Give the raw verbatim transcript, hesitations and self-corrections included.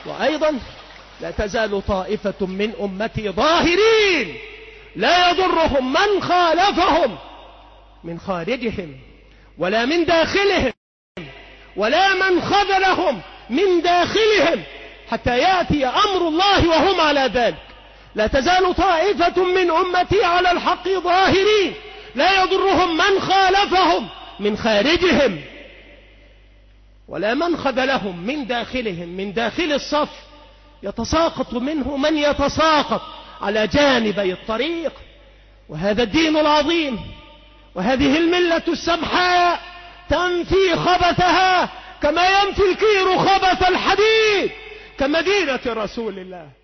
وأيضا لا تزال طائفة من أمتي ظاهرين لا يضرهم من خالفهم من خارجهم ولا من داخلهم ولا من خذلهم من داخلهم حتى يأتي أمر الله وهم على ذلك. لا تزال طائفة من أمتي على الحق ظاهرين لا يضرهم من خالفهم من خارجهم ولا من خذلهم من داخلهم. من داخل الصف يتساقط منه من يتساقط على جانبي الطريق. وهذا الدين العظيم وهذه الملة السمحاء تنفي خبثها كما ينفي الكير خبث الحديد كمدينة رسول الله.